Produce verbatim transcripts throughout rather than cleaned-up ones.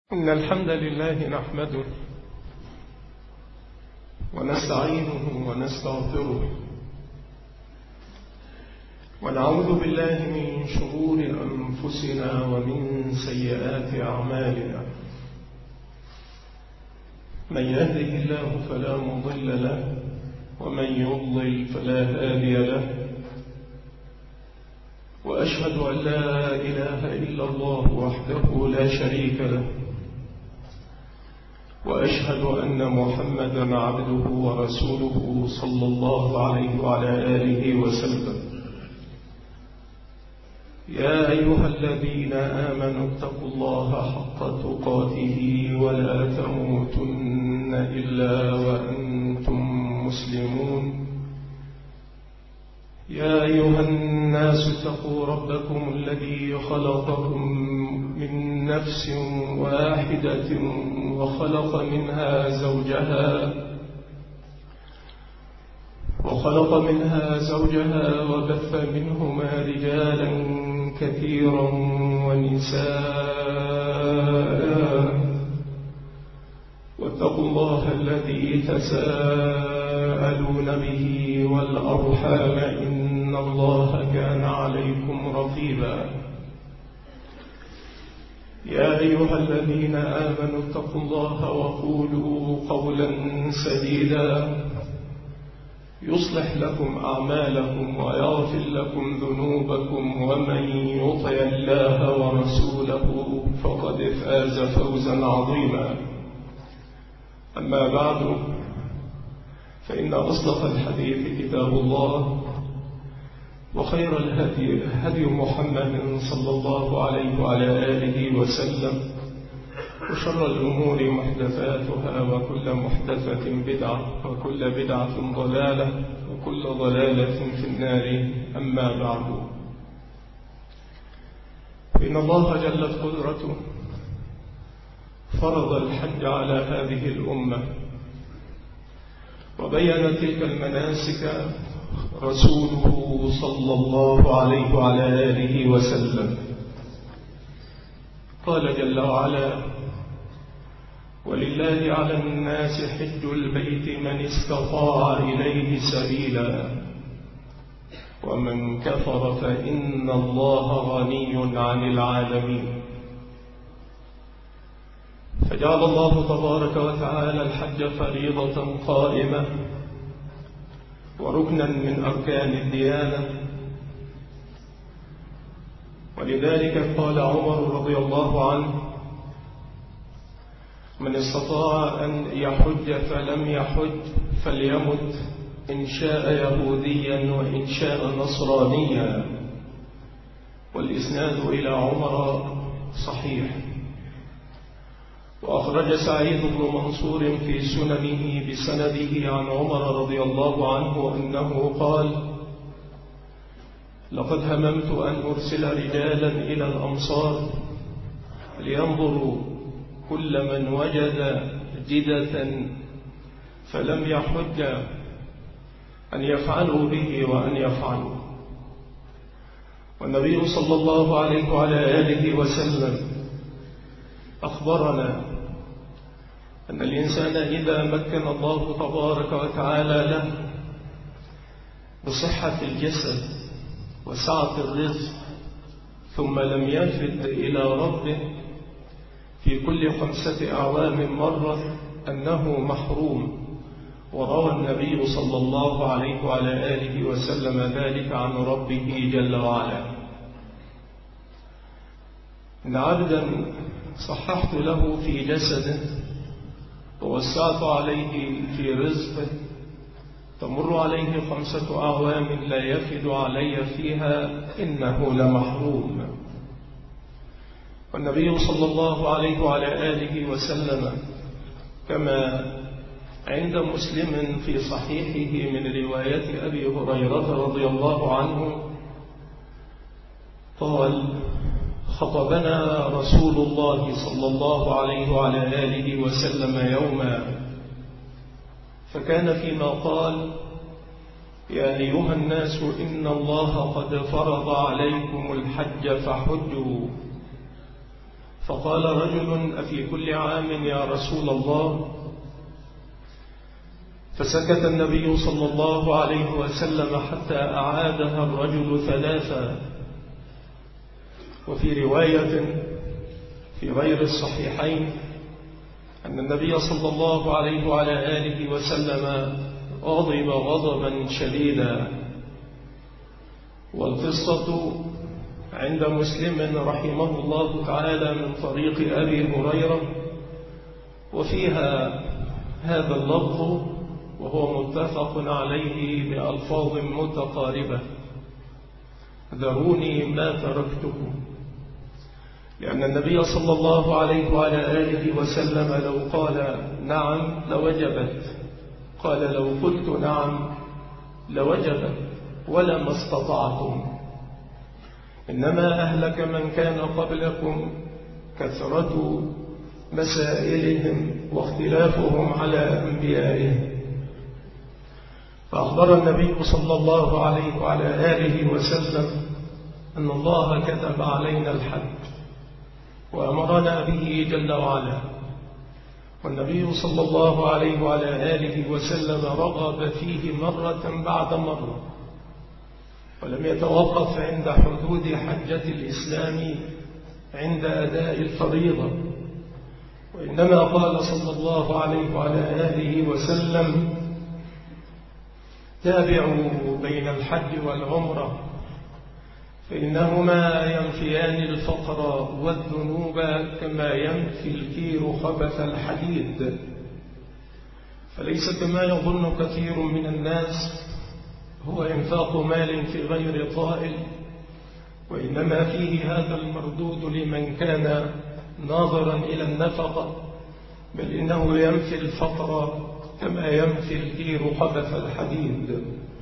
إن الحمد لله نحمده ونستعينه ونستغفره ونعوذ بالله من شرور أنفسنا ومن سيئات أعمالنا. من يهده الله فلا مضل له ومن يضلل فلا هادي له، وأشهد أن لا إله إلا الله وحده لا شريك له، وأشهد أن محمدا عبده ورسوله صلى الله عليه وعلى آله وسلم. يا أيها الذين آمنوا اتقوا الله حق تقاته ولا تموتن إلا وأنتم مسلمون. يا أيها الناس اتقوا ربكم الذي خلقكم من نفس واحدة وخلق منها زوجها وخلق منها زوجها وبث منهما رجالا كثيرا ونساء، واتقوا الله الذي تساءلون به والأرحام إن الله كان عليكم رقيبا. يا أيها الذين آمنوا اتقوا الله وقولوا قولا سديدا يصلح لكم أعمالكم ويغفر لكم ذنوبكم، ومن يطع الله ورسوله فقد فاز فوزا عظيما. أما بعد، فإن أصدق الحديث كتاب الله، وخير الهدي هدي محمد صلى الله عليه وعلى آله وسلم، وشر الأمور محدثاتها، وكل محدثة بدعة، وكل بدعة ضلالة، وكل ضلالة في النار. أما بعد، إن الله جلت قدرته فرض الحج على هذه الأمة، وبين تلك المناسك رسوله صلى الله عليه وعلى آله وسلم. قال جل وعلا: ولله على الناس حج البيت من استطاع إليه سبيلا ومن كفر فإن الله غني عن العالمين. فجعل الله تبارك وتعالى الحج فريضة قائمة وركنا من أركان الديانة، ولذلك قال عمر رضي الله عنه: من استطاع أن يحج فلم يحج فليمت، إن شاء يهوديا وإن شاء نصرانيا. والإسناد إلى عمر صحيح. وأخرج سعيد بن منصور في سننه بسنده عن عمر رضي الله عنه أنه قال: لقد هممت أن أرسل رجالا إلى الأمصار لينظروا كل من وجد جدة فلم يحج أن يفعلوا به وأن يفعلوا. والنبي صلى الله عليه وعلى آله وسلم أخبرنا أن الإنسان إذا مكن الله تبارك وتعالى له بصحة الجسد وسعة الرزق، ثم لم يلفت إلى ربه في كل خمسة أعوام مرة، أنه محروم. وروى النبي صلى الله عليه وعلى آله وسلم ذلك عن ربه جل وعلا: إن عبدا صححت له في جسده ووسعت عليه في رزقه، تمر عليه خمسة أعوام لا يفد علي فيها، إنه لمحروم. والنبي صلى الله عليه وعلى آله وسلم كما عند مسلم في صحيحه من رواية أبي هريرة رضي الله عنه قال: خطبنا رسول الله صلى الله عليه وعلى آله وسلم يوما، فكان فيما قال: يا أيها الناس إن الله قد فرض عليكم الحج فحجوا، فقال رجل: أفي كل عام يا رسول الله؟ فسكت النبي صلى الله عليه وسلم حتى أعادها الرجل ثلاثا. وفي رواية في غير الصحيحين أن النبي صلى الله عليه وعلى آله وسلم غضب غضبا شديدا. والقصة عند مسلم رحمه الله تعالى من طريق أبي هريرة، وفيها هذا اللفظ وهو متفق عليه بألفاظ متقاربة: ذروني ما تركتكم. لأن النبي صلى الله عليه وعلى آله وسلم لو قال نعم لوجبت، قال لو قلت نعم لوجبت ولما استطعتم. إنما أهلك من كان قبلكم كثرة مسائلهم واختلافهم على أنبيائهم. فأخبر النبي صلى الله عليه وعلى آله وسلم أن الله كتب علينا الحج وأمرنا به جل وعلا، والنبي صلى الله عليه وعلى آله وسلم رغب فيه مرة بعد مرة، ولم يتوقف عند حدود حجة الإسلام عند أداء الفريضة، وإنما قال صلى الله عليه وعلى آله وسلم: تابعوا بين الحج والعمرة فإنهما ينفيان الفقر والذنوب كما ينفي الكير خبث الحديد. فليس كما يظن كثير من الناس هو إنفاق مال في غير طائل، وإنما فيه هذا المردود لمن كان ناظرا إلى النفقة، بل إنه ينفي الفقر كما ينفي الكير خبث الحديد.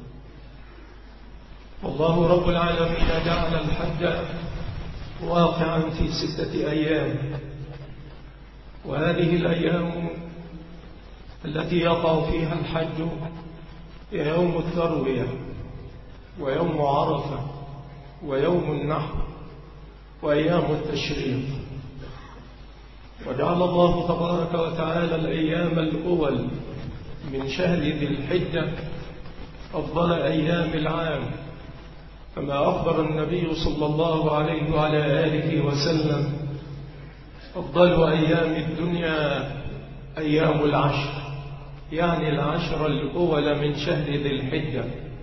والله رب العالمين جعل الحج واقعا في ستة أيام، وهذه الأيام التي يقع فيها الحج هي يوم التروية ويوم عرفة ويوم النحر وأيام التشريق. وجعل الله تبارك وتعالى الأيام الأول من شهر ذي الحجة أفضل أيام العام، كما أخبر النبي صلى الله عليه وعلى آله وسلم: أفضل أيام الدنيا أيام العشر، يعني العشر الأول من شهر ذي الحجة.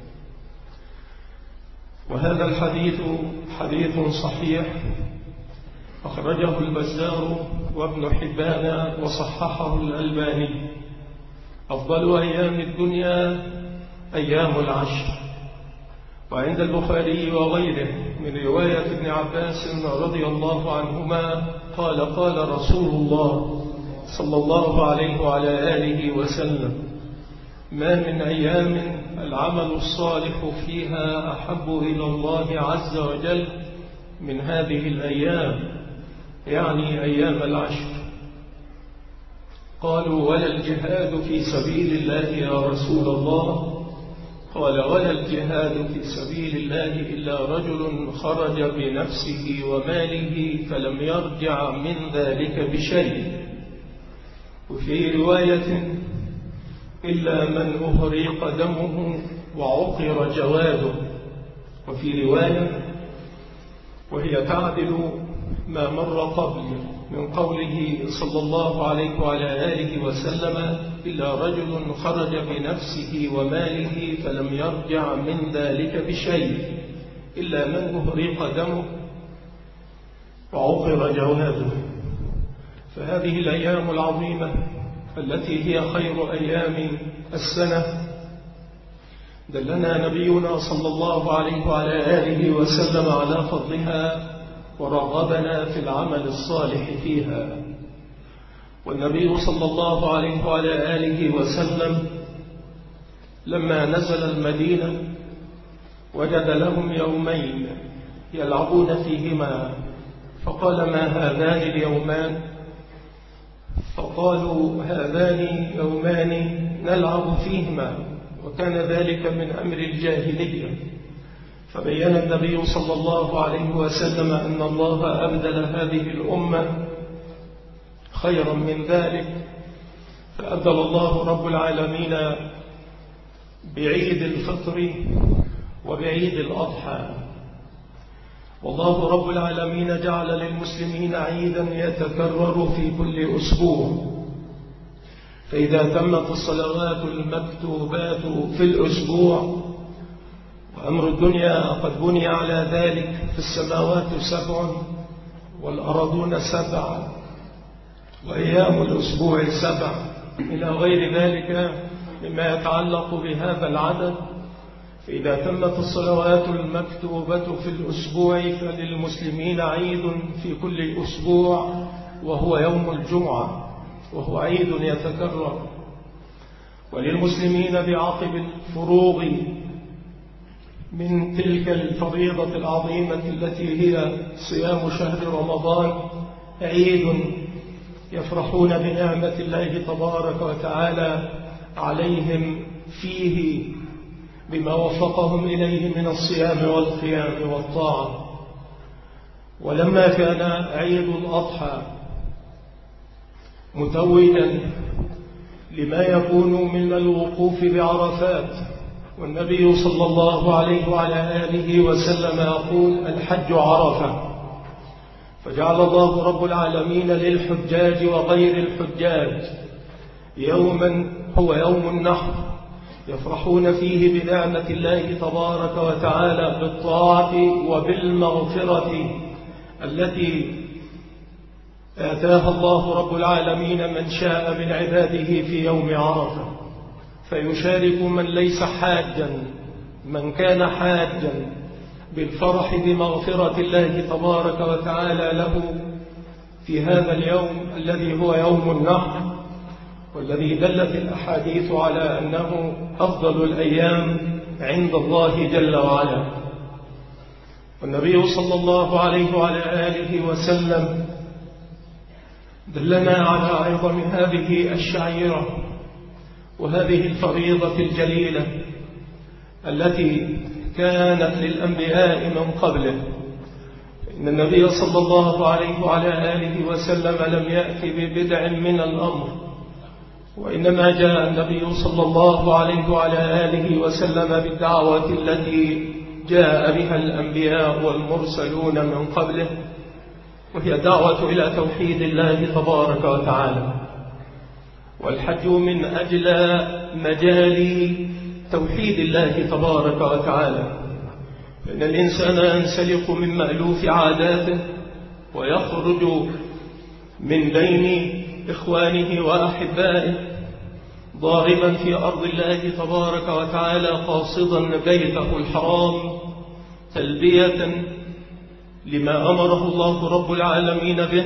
وهذا الحديث حديث صحيح أخرجه البزار وابن حبان وصححه الألباني: أفضل أيام الدنيا أيام العشر. وعند البخاري وغيره من رواية ابن عباس رضي الله عنهما قال: قال رسول الله صلى الله عليه وعلى آله وسلم: ما من أيام العمل الصالح فيها أحب إلى الله عز وجل من هذه الأيام، يعني أيام العشر. قالوا: ولا الجهاد في سبيل الله يا رسول الله؟ قال: ولا الجهاد في سبيل الله إلا رجل خرج بنفسه وماله فلم يرجع من ذلك بشيء. وفي رواية: إلا من أهريق دمه وعقر جواده. وفي رواية وهي تعدل ما مر قبل من قوله صلى الله عليه وعلى آله وسلم: إلا رجل خرج بنفسه وماله فلم يرجع من ذلك بشيء إلا من أهريق دمه وعقر جواده. فهذه الأيام العظيمة التي هي خير أيام السنة دلنا نبينا صلى الله عليه وعلى آله وسلم على فضلها ورغبنا في العمل الصالح فيها. والنبي صلى الله عليه وعلى آله وسلم لما نزل المدينة وجد لهم يومين يلعبون فيهما، فقال: ما هذان اليومان؟ فقالوا: هذان يومان نلعب فيهما، وكان ذلك من أمر الجاهلية. فبين النبي صلى الله عليه وسلم أن الله أبدل هذه الأمة خيرا من ذلك، فأبدل الله رب العالمين بعيد الفطر وبعيد الأضحى. والله رب العالمين جعل للمسلمين عيدا يتكرر في كل أسبوع، فإذا تمت الصلوات المكتوبات في الأسبوع وأمر الدنيا قد بني على ذلك، في السماوات سبع والأرضون سبع وأيام الأسبوع سبع إلى غير ذلك مما يتعلق بهذا العدد. فإذا تمت الصلوات المكتوبة في الأسبوع فللمسلمين عيد في كل أسبوع، وهو يوم الجمعة، وهو عيد يتكرر. وللمسلمين بعقب الفروغ من تلك الفريضة العظيمة التي هي صيام شهر رمضان عيد يفرحون بنعمة الله تبارك وتعالى عليهم فيه بما وفقهم إليه من الصيام والقيام والطاعة. ولما كان عيد الأضحى متوجا لما يكون من الوقوف بعرفات، والنبي صلى الله عليه وعلى آله وسلم يقول: الحج عرفة. فجعل الله رب العالمين للحجاج وغير الحجاج يوما هو يوم النحر، يفرحون فيه بنعمة الله تبارك وتعالى بالطاعة وبالمغفرة التي آتاها الله رب العالمين من شاء من عباده في يوم عرفة، فيشارك من ليس حاجا، من كان حاجا، بالفرح بمغفرة الله تبارك وتعالى له في هذا اليوم الذي هو يوم النحر، والذي دلت الأحاديث على أنه أفضل الأيام عند الله جل وعلا. والنبي صلى الله عليه وعلى آله وسلم دلنا على عظم هذه الشعيرة وهذه الفريضة الجليلة التي كانت للأنبياء من قبله. إن النبي صلى الله عليه وعلى آله وسلم لم يأتي ببدع من الأمر، وإنما جاء النبي صلى الله عليه وعلى آله وسلم بالدعوة التي جاء بها الأنبياء والمرسلون من قبله، وهي دعوة إلى توحيد الله تبارك وتعالى. والحج من أجل مجال توحيد الله تبارك وتعالى، فإن الإنسان ينسلق من مألوف عاداته ويخرج من بين إخوانه وأحبائه ضاربا في أرض الله تبارك وتعالى قاصدا بيته الحرام تلبية لما أمره الله رب العالمين به،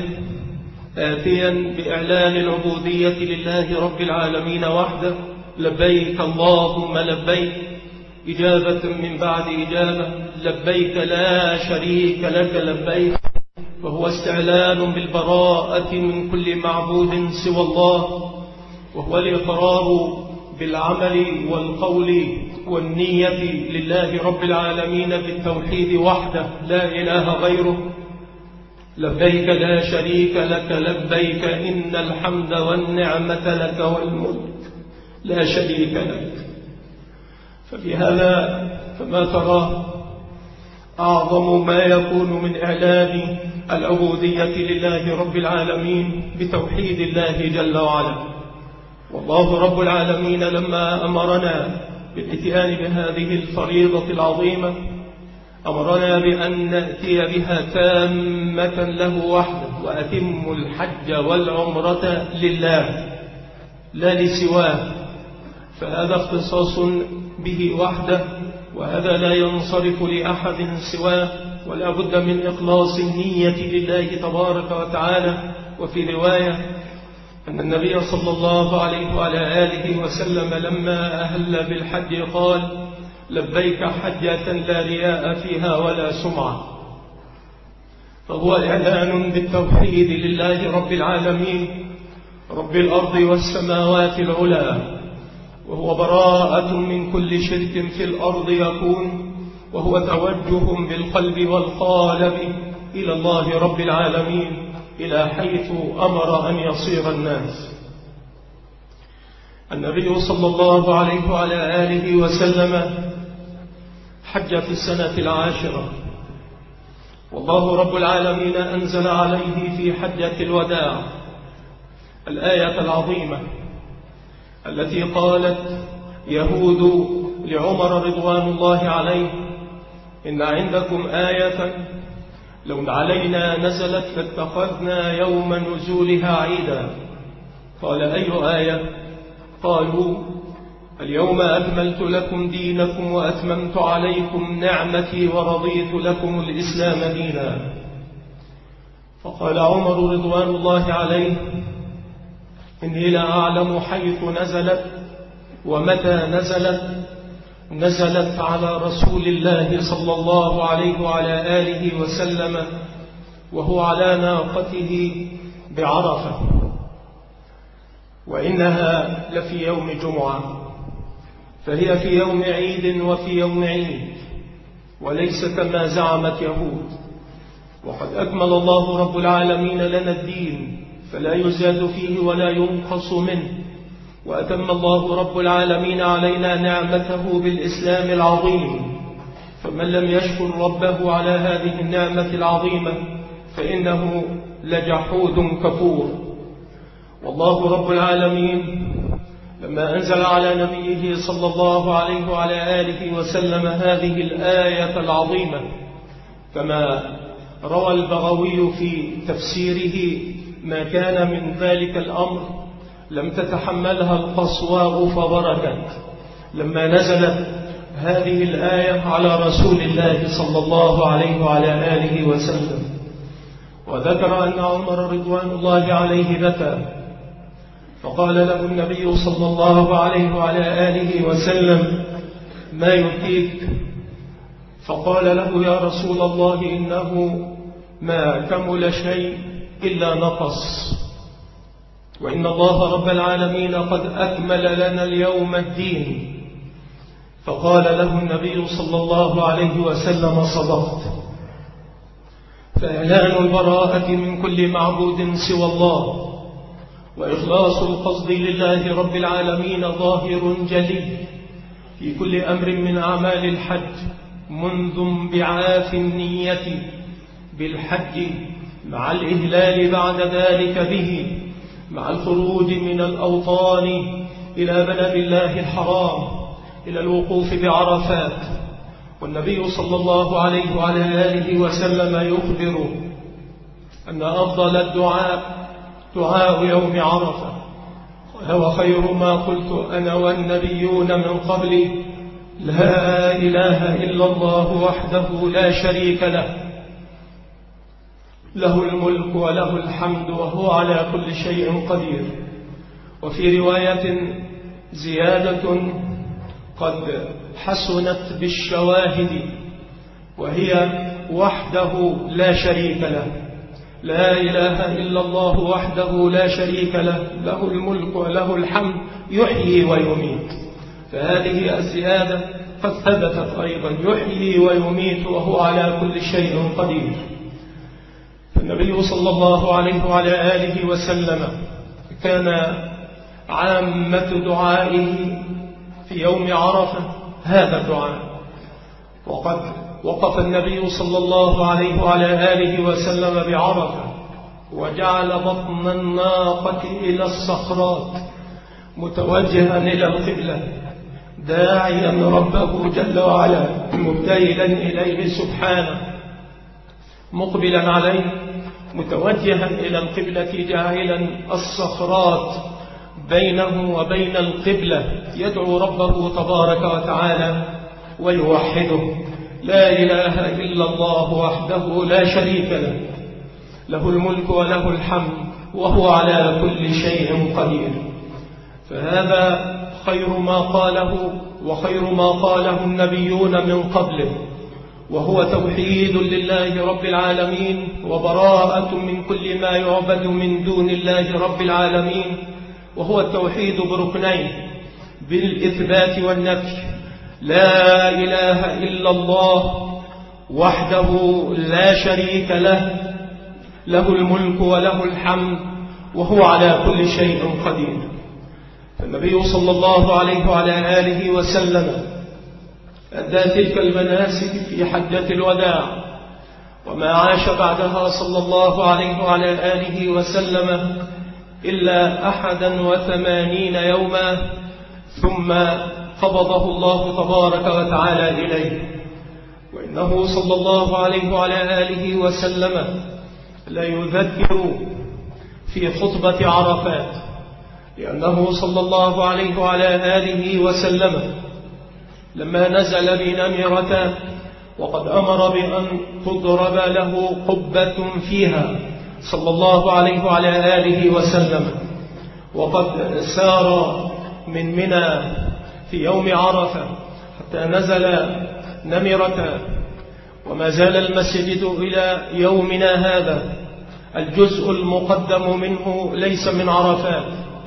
آتيا بإعلان العبودية لله رب العالمين وحده: لبيك اللهم لبيك، إجابة من بعد إجابة، لبيك لا شريك لك لبيك، وهو استعلان بالبراءة من كل معبود سوى الله، وهو الإقرار بالعمل والقول والنية لله رب العالمين بالتوحيد وحده لا إله غيره. لبيك لا شريك لك لبيك، إن الحمد والنعمة لك والملك لا شريك لك. ففي هذا فما تراه أعظم ما يكون من إعلان العبودية لله رب العالمين بتوحيد الله جل وعلا. والله رب العالمين لما أمرنا بالاتيان بهذه الفريضة العظيمة أمرنا بأن نأتي بها تامة له وحده: وأتموا الحج والعمرة لله لا لسواه. فهذا اختصاص به وحده، وهذا لا ينصرف لأحد سواه، ولا بد من إخلاص النية لله تبارك وتعالى. وفي رواية أن النبي صلى الله عليه وعلى آله وسلم لما أهل بالحج قال: لبيك حجة لا رياء فيها ولا سمعة. فهو إعلان بالتوحيد لله رب العالمين رب الأرض والسماوات العلى، وهو براءة من كل شرك في الأرض يكون، وهو توجه بالقلب والقالب إلى الله رب العالمين إلى حيث أمر أن يصير الناس. النبي صلى الله عليه وعلى آله وسلم حج في السنة العاشرة، والله رب العالمين أنزل عليه في حجة الوداع الآية العظيمة التي قالت يهود لعمر رضوان الله عليه: إن عندكم آية لو علينا نزلت لاتخذنا يوم نزولها عيدا. قال: أي آية؟ قالوا: اليوم أكملت لكم دينكم وأتممت عليكم نعمتي ورضيت لكم الإسلام دينا. فقال عمر رضوان الله عليه: إني لا أعلم حيث نزلت ومتى نزلت. نزلت على رسول الله صلى الله عليه وعلى آله وسلم وهو على ناقته بعرفة، وإنها لفي يوم جمعة، فهي في يوم عيد وفي يوم عيد، وليس كما زعمت يهود. وقد أكمل الله رب العالمين لنا الدين فلا يزاد فيه ولا ينقص منه، وأتم الله رب العالمين علينا نعمته بالإسلام العظيم، فمن لم يشكر ربه على هذه النعمة العظيمة فإنه لجحود كفور. والله رب العالمين لما أنزل على نبيه صلى الله عليه وعلى آله وسلم هذه الآية العظيمة، كما روى البغوي في تفسيره ما كان من ذلك الأمر لم تتحملها القصواء فبركت، لما نزلت هذه الآية على رسول الله صلى الله عليه وعلى آله وسلم. وذكر أن عمر رضوان الله عليه بكى، فقال له النبي صلى الله عليه وعلى آله وسلم: ما يبكيك؟ فقال له: يا رسول الله، إنه ما كمل شيء إلا نقص، وإن الله رب العالمين قد أكمل لنا اليوم الدين. فقال له النبي صلى الله عليه وسلم: صدقت. فإعلان البراءة من كل معبود سوى الله وإخلاص القصد لله رب العالمين ظاهر جلي في كل أمر من أعمال الحج، منذ انبعاث النية بالحج مع الإهلال بعد ذلك به، مع الخروج من الأوطان إلى بلد الله الحرام، إلى الوقوف بعرفات. والنبي صلى الله عليه وعلى آله وسلم يخبر أن أفضل الدعاء دعاء يوم عرفة، وهو خير ما قلت أنا والنبيون من قبلي: لا إله إلا الله وحده لا شريك له، له الملك وله الحمد وهو على كل شيء قدير. وفي رواية زيادة قد حسنت بالشواهد، وهي: وحده لا شريك له، لا إله إلا الله وحده لا شريك له، له الملك وله الحمد يحيي ويميت. فهذه الزيادة قد ثبتت أيضا: يحيي ويميت وهو على كل شيء قدير. فالنبي صلى الله عليه وعلى آله وسلم كان عامة دعائه في يوم عرفة هذا الدعاء. وقد وقف النبي صلى الله عليه وعلى آله وسلم بعرفة وجعل بطن الناقة إلى الصخرات متوجها إلى القبلة، داعيا ربه جل وعلا، مبتهلا إليه سبحانه، مقبلا عليه، متوجها إلى القبلة، جاعلا الصخرات بينه وبين القبلة، يدعو ربه تبارك وتعالى ويوحده: لا إله إلا الله وحده لا شريك له، له الملك وله الحمد وهو على كل شيء قدير. فهذا خير ما قاله وخير ما قاله النبيون من قبله، وهو توحيد لله رب العالمين وبراءة من كل ما يعبد من دون الله رب العالمين، وهو التوحيد بركنين: بالإثبات والنفي، لا إله إلا الله وحده لا شريك له، له الملك وله الحمد وهو على كل شيء قدير. فالنبي صلى الله عليه وعلى آله وسلم أدى تلك المناسك في حجة الوداع، وما عاش بعدها صلى الله عليه وعلى آله وسلم إلا أحدا وثمانين يوما، ثم قبضه الله تبارك وتعالى إليه. وإنه صلى الله عليه وعلى آله وسلم لا يذكر في خطبة عرفات، لأنه صلى الله عليه وعلى آله وسلم لما نزل بنمرة وقد أمر بأن تضرب له قبة فيها صلى الله عليه وعلى آله وسلم، وقد سار من منى في يوم عرفة حتى نزل نمرة، وما زال المسجد إلى يومنا هذا الجزء المقدم منه ليس من عرفات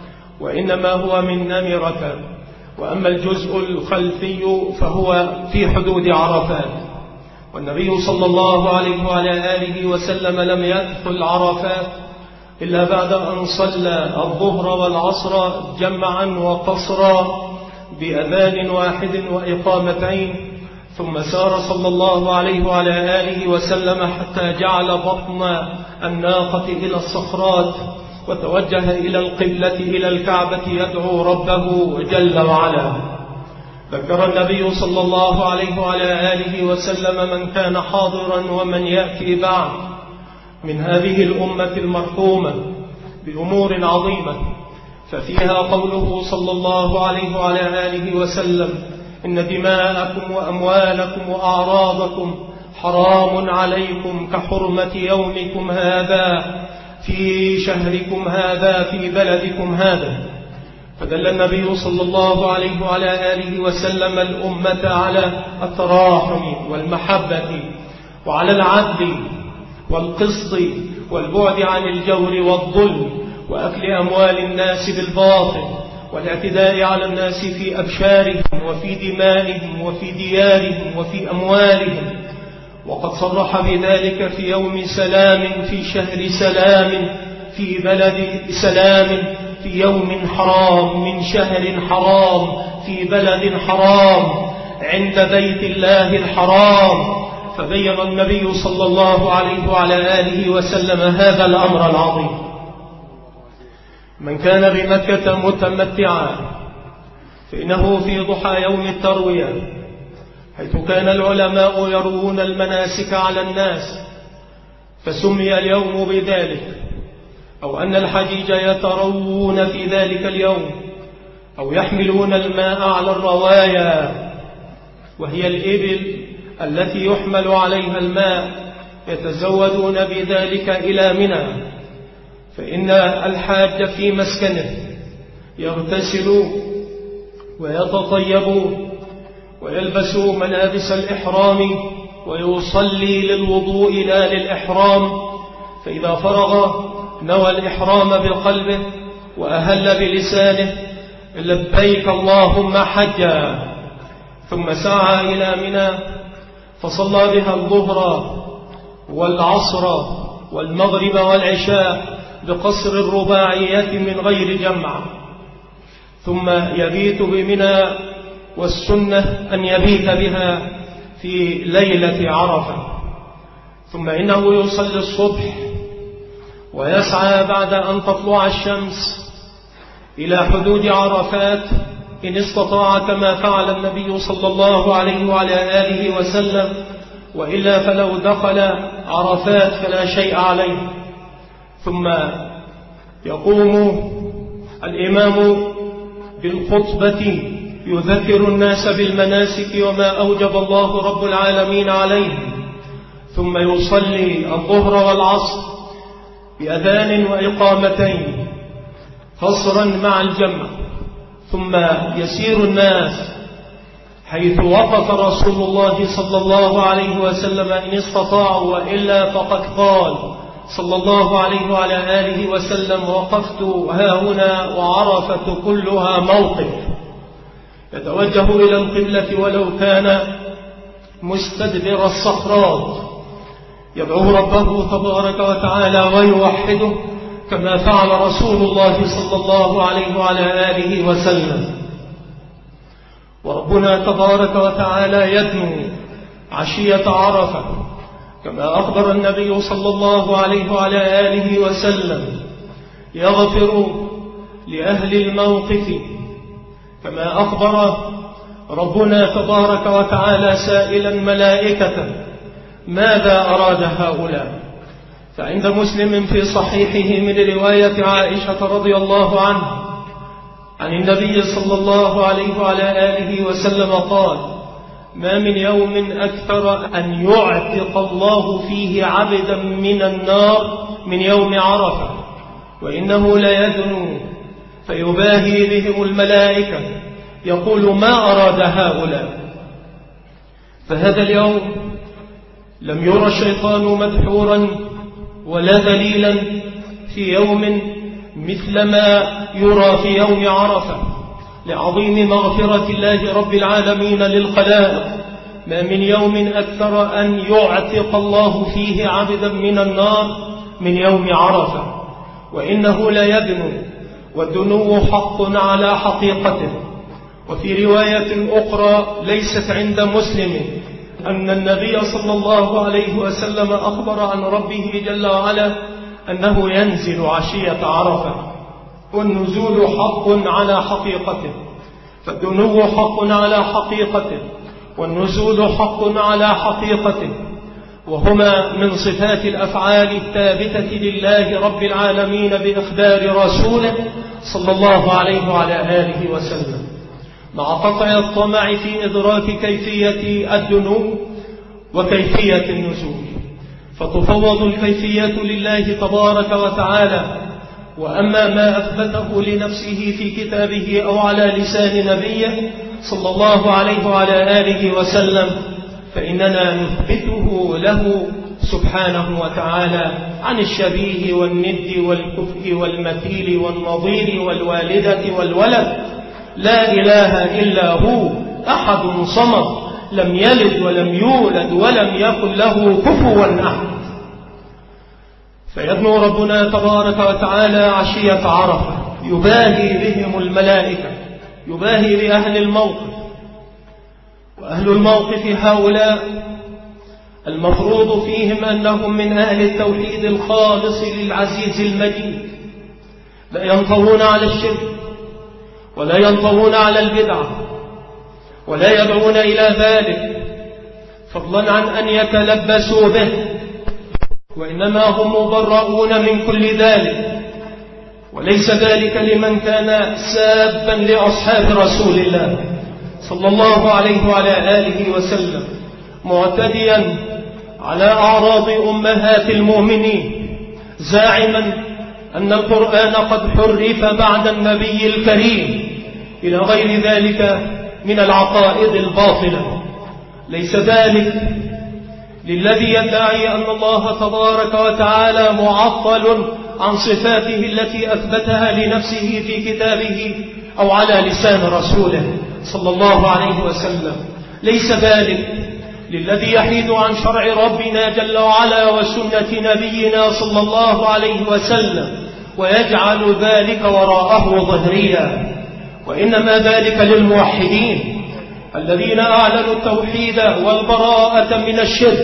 وإنما هو من نمرة، وأما الجزء الخلفي فهو في حدود عرفات. والنبي صلى الله عليه وعلى آله وسلم لم يدخل عرفات إلا بعد أن صلى الظهر والعصر جمعا وقصرا بأذان واحد وإقامتين، ثم سار صلى الله عليه وعلى آله وسلم حتى جعل بطن الناقة إلى الصخرات وتوجه إلى القبلة إلى الكعبة يدعو ربه جل وعلا. ذكر النبي صلى الله عليه وعلى آله وسلم من كان حاضرا ومن يأتي بعد من هذه الأمة المرحومة بأمور عظيمة، ففيها قوله صلى الله عليه وعلى آله وسلم: إن دماءكم وأموالكم وأعراضكم حرام عليكم كحرمة يومكم هذا في شهركم هذا في بلدكم هذا. فدل النبي صلى الله عليه وعلى آله وسلم الأمة على التراحم والمحبة وعلى العدل والقسط والبعد عن الجور والظلم وأكل أموال الناس بالباطل والاعتداء على الناس في أبشارهم وفي دمائهم وفي ديارهم وفي أموالهم. وقد صرح بذلك في يوم سلام في شهر سلام في بلد سلام في يوم حرام من شهر حرام في بلد حرام عند بيت الله الحرام. فبين النبي صلى الله عليه وعلى آله وسلم هذا الأمر العظيم. من كان بمكة متمتعا فإنه في ضحى يوم التروية، حيث كان العلماء يروون المناسك على الناس فسمي اليوم بذلك، أو أن الحجيج يتروون في ذلك اليوم أو يحملون الماء على الروايا، وهي الإبل التي يحمل عليها الماء، يتزودون بذلك إلى منى. فإن الحاج في مسكنه يغتسل ويتطيب ويلبس ملابس الإحرام ويصلي للوضوء لا للإحرام، فإذا فرغ نوى الإحرام بقلبه وأهل بلسانه لبيك اللهم حجا، ثم سعى إلى منى فصلى بها الظهر والعصر والمغرب والعشاء بقصر الرباعية من غير جمع، ثم يبيت بمنى، والسنة أن يبيت بها في ليلة عرفة. ثم إنه يصلي الصبح ويسعى بعد أن تطلع الشمس إلى حدود عرفات إن استطاع، كما فعل النبي صلى الله عليه وعلى آله وسلم، وإلا فلو دخل عرفات فلا شيء عليه. ثم يقوم الإمام بالخطبة يذكر الناس بالمناسك وما أوجب الله رب العالمين عليهم، ثم يصلي الظهر والعصر بأذان وإقامتين قصرا مع الجمع، ثم يسير الناس حيث وقف رسول الله صلى الله عليه وسلم إن استطاعوا، وإلا فقد قال صلى الله عليه وعلى آله وسلم: وقفت هاهنا وعرفة كلها موقف. يتوجه إلى القبلة ولو كان مستدبر الصخرات، يدعو ربه تبارك وتعالى ويوحده كما فعل رسول الله صلى الله عليه وعلى آله وسلم. وربنا تبارك وتعالى يدنو عشية عرفة كما أخبر النبي صلى الله عليه وعلى آله وسلم، يغفر لأهل الموقف كما أخبر ربنا تبارك وتعالى سائلا ملائكة ماذا أراد هؤلاء. فعند مسلم في صحيحه من رواية عائشة رضي الله عنها عن النبي صلى الله عليه وعلى آله وسلم قال: ما من يوم أكثر أن يعتق الله فيه عبدا من النار من يوم عرفة، وإنه ليدنو فيباهي بهم الملائكة يقول ما أراد هؤلاء. فهذا اليوم لم يرى الشيطان مدحورا ولا ذليلا في يوم مثل ما يرى في يوم عرفة، لعظيم مغفرة الله رب العالمين للخلائق. ما من يوم أكثر أن يعتق الله فيه عبدا من النار من يوم عرفة، وإنه ليدنو، والدنو حق على حقيقته. وفي رواية أخرى ليست عند مسلم أن النبي صلى الله عليه وسلم أخبر عن ربه جل وعلا أنه ينزل عشية عرفة، والنزول حق على حقيقته. فالدنو حق على حقيقته والنزول حق على حقيقته، وهما من صفات الأفعال الثابتة لله رب العالمين بإخبار رسوله صلى الله عليه وعلى آله وسلم، مع قطع الطمع في إدراك كيفية الدنو وكيفية النزول. فتفوض الكيفية لله تبارك وتعالى، وأما ما أثبته لنفسه في كتابه أو على لسان نبيه صلى الله عليه وعلى آله وسلم فإننا نثبته له سبحانه وتعالى عن الشبيه والند والكفء والمثيل والنظير والوالدة والولد. لا إله إلا هو أحد صمد لم يلد ولم يولد ولم يكن له كفوا أحد. فيدنو ربنا تبارك وتعالى عشية عرفة يباهي بهم الملائكة، يباهي بأهل الموقف. وأهل الموقف هؤلاء المفروض فيهم أنهم من أهل التوحيد الخالص للعزيز المجيد، لا ينطوون على الشرك ولا ينطوون على البدعة ولا يدعون إلى ذلك فضلا عن أن يتلبسوا به، وإنما هم مبرؤون من كل ذلك. وليس ذلك لمن كان سابا لأصحاب رسول الله صلى الله عليه وعلى آله وسلم، معتديا على أعراض أمهات المؤمنين، زاعما أن القرآن قد حرف بعد النبي الكريم إلى غير ذلك من العقائد الباطلة. ليس ذلك للذي يدعي أن الله تبارك وتعالى معطل عن صفاته التي أثبتها لنفسه في كتابه أو على لسان رسوله صلى الله عليه وسلم. ليس ذلك للذي يحيد عن شرع ربنا جل وعلا وسنة نبينا صلى الله عليه وسلم ويجعل ذلك وراءه ظهريا، وإنما ذلك للموحدين الذين أعلنوا التوحيد والبراءة من الشرك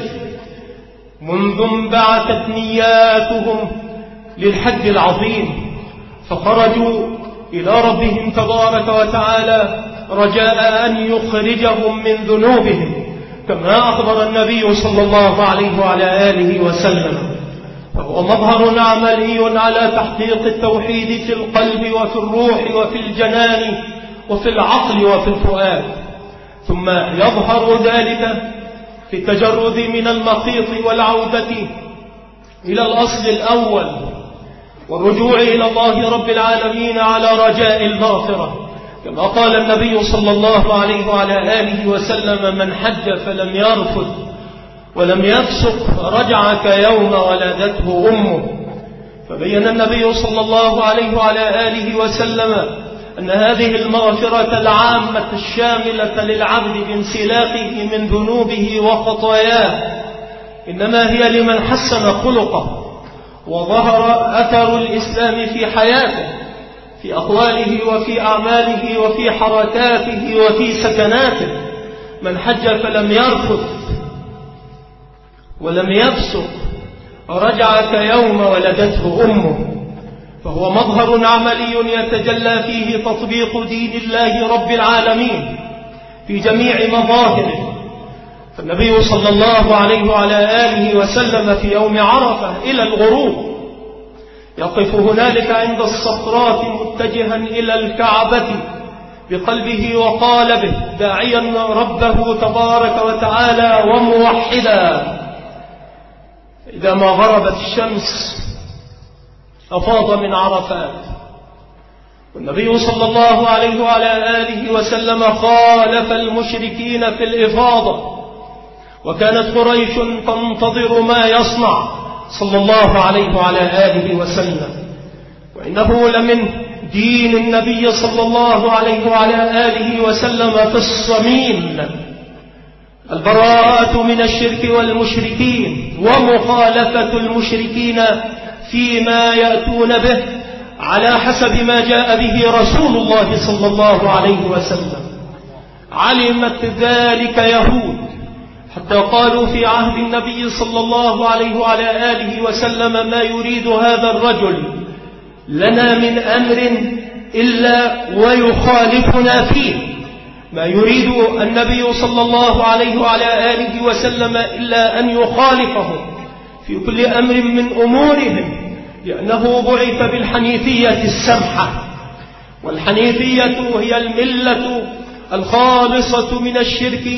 منذ انبعثت نياتهم للحج العظيم، فخرجوا إلى ربهم تبارك وتعالى رجاء أن يخرجهم من ذنوبهم كما أخبر النبي صلى الله عليه وعلى آله وسلم. فهو مظهر عملي على تحقيق التوحيد في القلب وفي الروح وفي الجنان وفي العقل وفي الفؤاد، ثم يظهر ذلك في التجرد من المخيط والعودة إلى الأصل الأول والرجوع إلى الله رب العالمين على رجاء المغفرة، كما قال النبي صلى الله عليه وعلى آله وسلم: من حج فلم يرفث ولم يفسق رجع كيوم ولدته أمه. فبين النبي صلى الله عليه وعلى آله وسلم أن هذه المغفرة العامة الشاملة للعبد بانسلاخه من ذنوبه وخطاياه إنما هي لمن حسن خلقه وظهر أثر الإسلام في حياته، في أقواله وفي أعماله وفي حركاته وفي سكناته. من حج فلم يرفث ولم يفسق رجع كيوم ولدته أمه، فهو مظهر عملي يتجلى فيه تطبيق دين الله رب العالمين في جميع مظاهره. فالنبي صلى الله عليه وعلى آله وسلم في يوم عرفة إلى الغروب يقف هنالك عند الصخرات متجها إلى الكعبة بقلبه وقالبه، داعيا ربه تبارك وتعالى وموحدا. إذا ما غربت الشمس أفاض من عرفات، والنبي صلى الله عليه وعلى آله وسلم خالف المشركين في الإفاضة، وكانت قريش تنتظر ما يصنع صلى الله عليه وعلى آله وسلم. وإنه لمن دين النبي صلى الله عليه وعلى آله وسلم في الصميم البراءة من الشرك والمشركين ومخالفة المشركين فيما يأتون به على حسب ما جاء به رسول الله صلى الله عليه وسلم. علمت ذلك يهود حتى قالوا في عهد النبي صلى الله عليه وعلى آله وسلم: ما يريد هذا الرجل لنا من أمر إلا ويخالفنا فيه. ما يريد النبي صلى الله عليه وعلى آله وسلم إلا أن يخالفهم في كل أمر من أمورهم، لأنه بعث بالحنيفية السمحة، والحنيفية هي الملة الخالصة من الشرك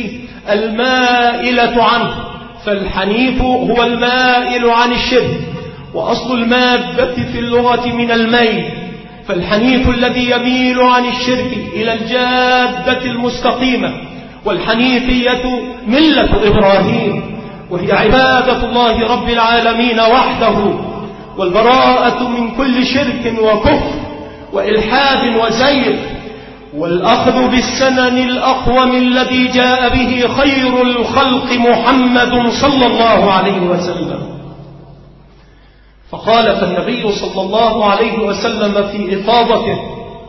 المائلة عنه. فالحنيف هو المائل عن الشرك، وأصل المادة في اللغة من الميل، فالحنيف الذي يميل عن الشرك إلى الجادة المستقيمة. والحنيفية ملة إبراهيم، وهي عبادة الله رب العالمين وحده، والبراءة من كل شرك وكفر وإلحاد وزيغ، والأخذ بالسنن الأقوم الذي جاء به خير الخلق محمد صلى الله عليه وسلم. فخالف النبي صلى الله عليه وسلم في إفاضته،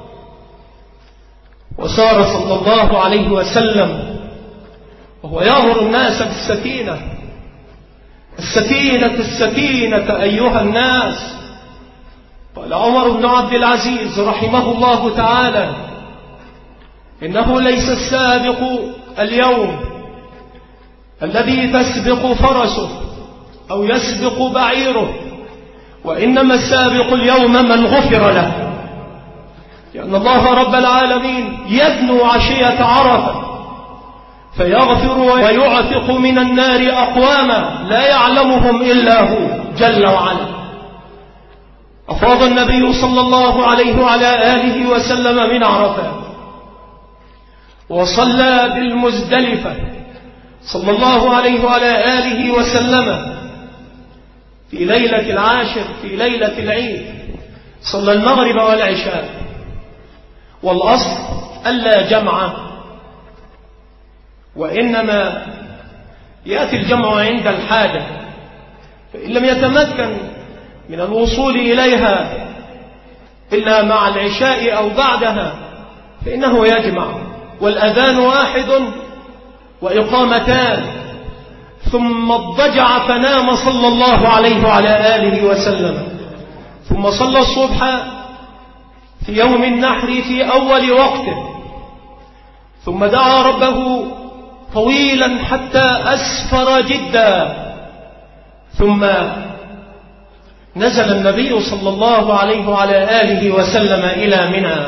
وسار صلى الله عليه وسلم وهو يأمر الناس بالسكينة. السكينة السكينة أيها الناس. قال عمر بن عبد العزيز رحمه الله تعالى: إنه ليس السابق اليوم الذي تسبق فرسه أو يسبق بعيره، وإنما السابق اليوم من غفر له، لأن الله رب العالمين يدنو عشية عرفة فيغفر ويعتق من النار أقواما لا يعلمهم إلا هو جل وعلا. أفاض النبي صلى الله عليه وعلى آله وسلم من عرفات، وصلى بالمزدلفة صلى الله عليه وعلى آله وسلم في ليلة العاشر في ليلة العيد. صلى المغرب والعشاء، والأصل ألا جمع، وإنما يأتي الجمع عند الحاجة، فإن لم يتمكن من الوصول إليها إلا مع العشاء أو بعدها فإنه يجمع. والأذان واحد وإقامتان، ثم اضطجع فنام صلى الله عليه وعلى آله وسلم، ثم صلى الصبح في يوم النحر في أول وقته، ثم دعا ربه طويلا حتى أسفر جدا، ثم نزل النبي صلى الله عليه وعلى آله وسلم إلى منى،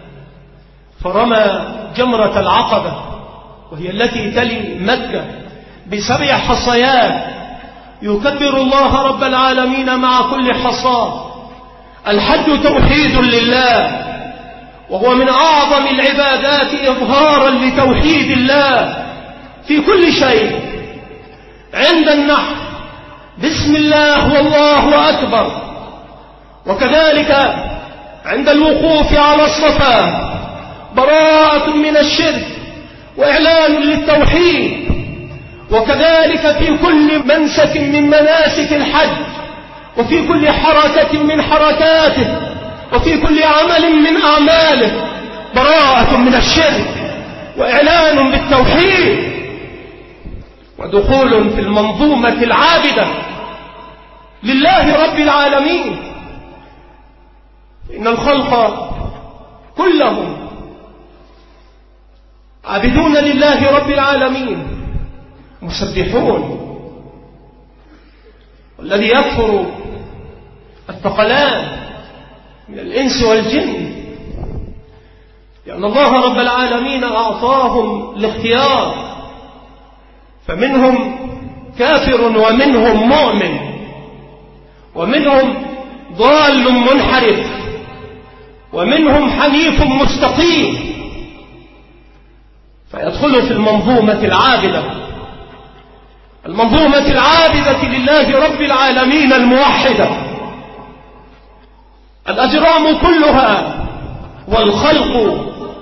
فرمى جمرة العقبة وهي التي تلي مكة بسبع حصيات، يكبر الله رب العالمين مع كل حصاة. الحج توحيد لله، وهو من أعظم العبادات إظهارا لتوحيد الله في كل شيء. عند النحر بسم الله والله أكبر، وكذلك عند الوقوف على الصفا براءة من الشرك وإعلان للتوحيد، وكذلك في كل منسك من مناسك الحج، وفي كل حركة من حركاته، وفي كل عمل من أعماله، براءة من الشرك وإعلان بالتوحيد ودخول في المنظومة العابدة لله رب العالمين. إن الخلق كلهم عابدون لله رب العالمين مسبحون. والذي يكفر الثقلان من الإنس والجن، لأن الله رب العالمين أعطاهم الاختيار، فمنهم كافر ومنهم مؤمن ومنهم ضال منحرف ومنهم حنيف مستقيم، فيدخلوا في المنظومة العابدة، المنظومة العابدة لله رب العالمين الموحدة. الأجرام كلها والخلق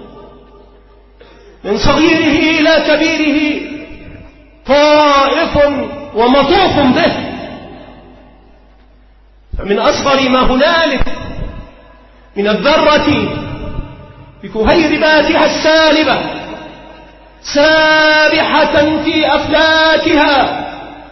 من صغيره إلى كبيره طائف ومطوف به، فمن أصغر ما هنالك من الذرة بكهيرباتها السالبة سابحة في أفلاكها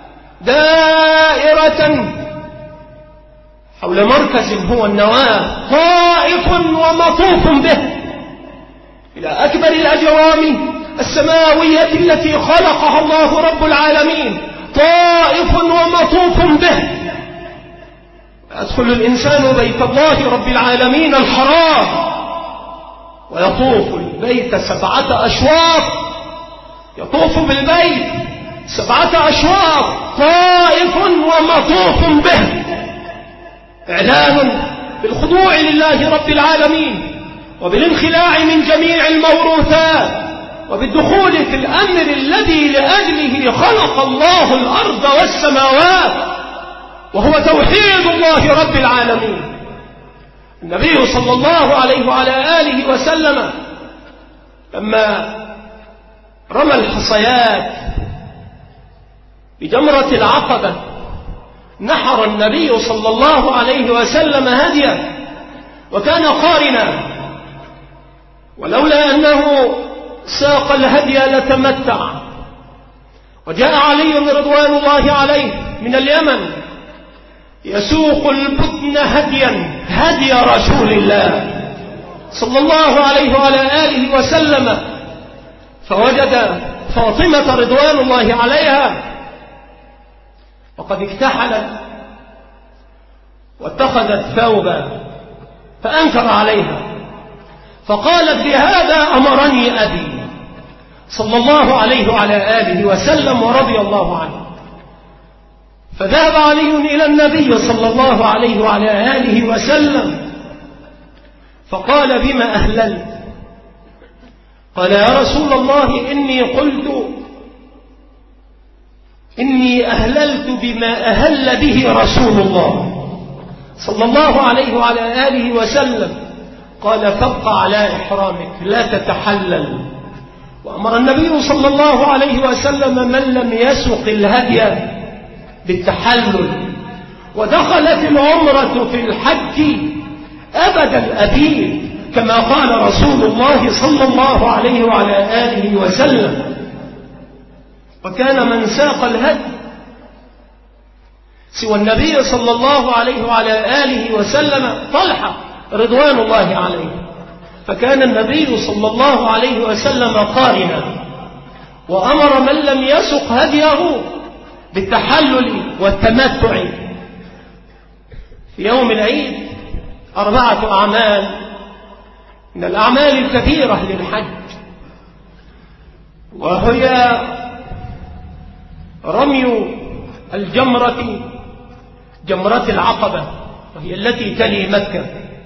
دائرة حول مركز هو النواة طائف ومطوف به، إلى أكبر الأجرام السماوية التي خلقها الله رب العالمين طائف ومطوف به. يدخل الإنسان بيت الله رب العالمين الحرام ويطوف البيت سبعة أشواط، يطوف بالبيت سبعة أشواط طائف ومطوف به، إعلان بالخضوع لله رب العالمين وبالانخلاع من جميع الموروثات وبالدخول في الأمر الذي لأجله خلق الله الأرض والسماوات، وهو توحيد الله رب العالمين. النبي صلى الله عليه وعلى آله وسلم لما رمى الحصيات بجمرة العقبة نحر النبي صلى الله عليه وسلم هديا وكان قارنا، ولولا أنه ساق الهدي لتمتع. وجاء علي رضوان الله عليه من اليمن يسوق البدن هديا هدي رسول الله صلى الله عليه وعلى آله وسلم، فوجد فاطمة رضوان الله عليها وقد اكتحلت واتخذت ثوبا فأنكر عليها، فقالت بهذا أمرني أبي صلى الله عليه وعلى آله وسلم ورضي الله عنه. فذهب علي إلى النبي صلى الله عليه وعلى آله وسلم فقال بما أهللت؟ قال يا رسول الله إني قلت إني أهللت بما أهل به رسول الله صلى الله عليه وعلى آله وسلم. قال فابق على إحرامك لا تتحلل. وأمر النبي صلى الله عليه وسلم من لم يسق الهدي بالتحلل. ودخلت العمرة في الحج أبد الأبيد كما قال رسول الله صلى الله عليه وعلى آله وسلم. وكان من ساق الهدي سوى النبي صلى الله عليه وعلى آله وسلم طلحة رضوان الله عليه، فكان النبي صلى الله عليه وسلم قارنا، وأمر من لم يسق هديه بالتحلل والتمتع. في يوم العيد أربعة أعمال من الأعمال الكثيرة للحج، وهي رمي الجمرة جمرة العقبة وهي التي تلي مكة،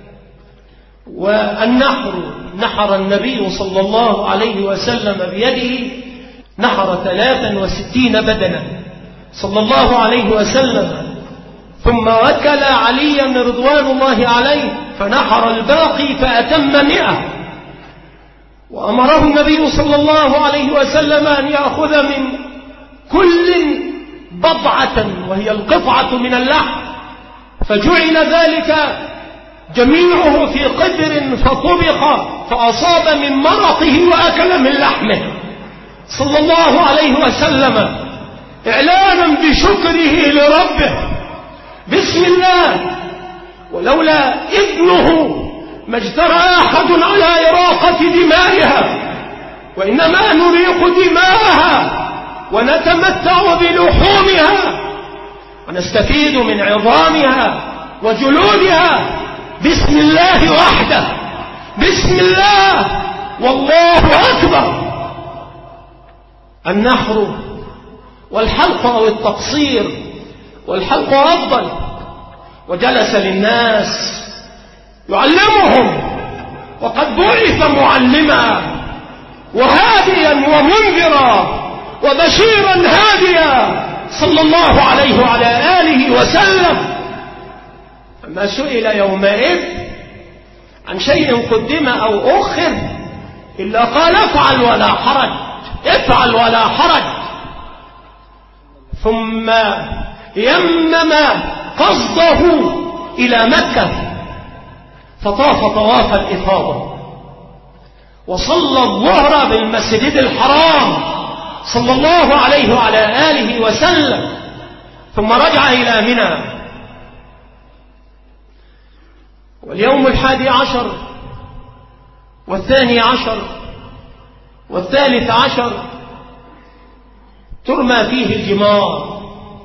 والنحر نحر النبي صلى الله عليه وسلم بيده نحر ثلاثا وستين بدنا صلى الله عليه وسلم، ثم وكل عليا رضوان الله عليه فنحر الباقي فأتم مئة. وأمره النبي صلى الله عليه وسلم أن يأخذ من كل بضعة وهي القطعة من اللحم، فجعل ذلك جميعه في قدر فطبخ فأصاب من مرقه وأكل من لحمه صلى الله عليه وسلم إعلانا بشكره لربه. بسم الله، ولولا إذنه ما اجترى أحد على إراقة دمائها، وإنما نريق دماءها ونتمتع بلحومها ونستفيد من عظامها وجلودها. بسم الله وحده، بسم الله والله أكبر. النحر والحلق أو التقصير، والحلق أفضل، وجلس للناس يعلمهم، وقد بعث معلما وهاديا ومنذرا وبشيرا هاديا صلى الله عليه وعلى آله وسلم. فما سئل يومئذ عن شيء قدم أو أخر إلا قال افعل ولا حرج، افعل ولا حرج. ثم يمم قصده إلى مكة فطاف طواف الإفاضة، وصلى الظهر بالمسجد الحرام صلى الله عليه وعلى آله وسلم، ثم رجع إلى منى. واليوم الحادي عشر والثاني عشر والثالث عشر ترمى فيه الجمار،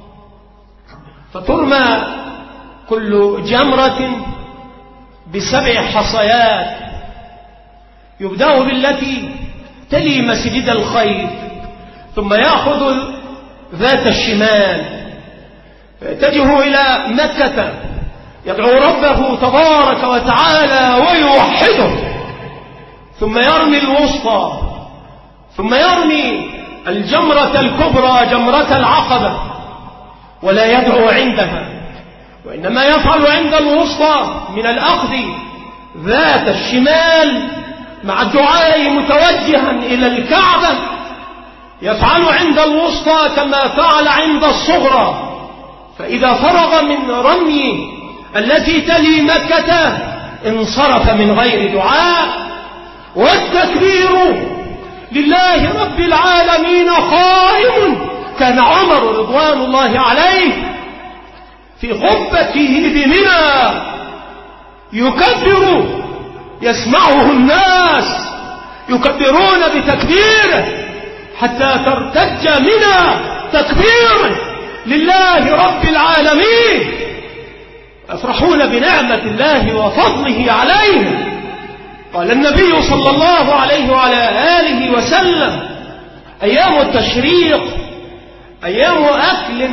فترمى كل جمرة بسبع حصيات، يبدأ بالتي تلي مسجد الخير، ثم يأخذ ذات الشمال فيتجه إلى مكة يدعو ربه تبارك وتعالى ويوحده، ثم يرمي الوسطى، ثم يرمي الجمرة الكبرى جمرة العقبة، ولا يدعو عندها، وإنما يفعل عند الوسطى من الأخذ ذات الشمال مع الدعاء متوجها إلى الكعبة، يفعل عند الوسطى كما فعل عند الصغرى. فإذا فرغ من رمي التي تلي مكة انصرف من غير دعاء، والتكبير لله رب العالمين قائم. كان عمر رضوان الله عليه في خطبته بمنى يكبر يسمعه الناس يكبرون بتكبيره حتى ترتج منى تكبير لله رب العالمين، يفرحون بنعمة الله وفضله عليهم. قال النبي صلى الله عليه وعلى آله وسلم: أيام التشريق أيام أكل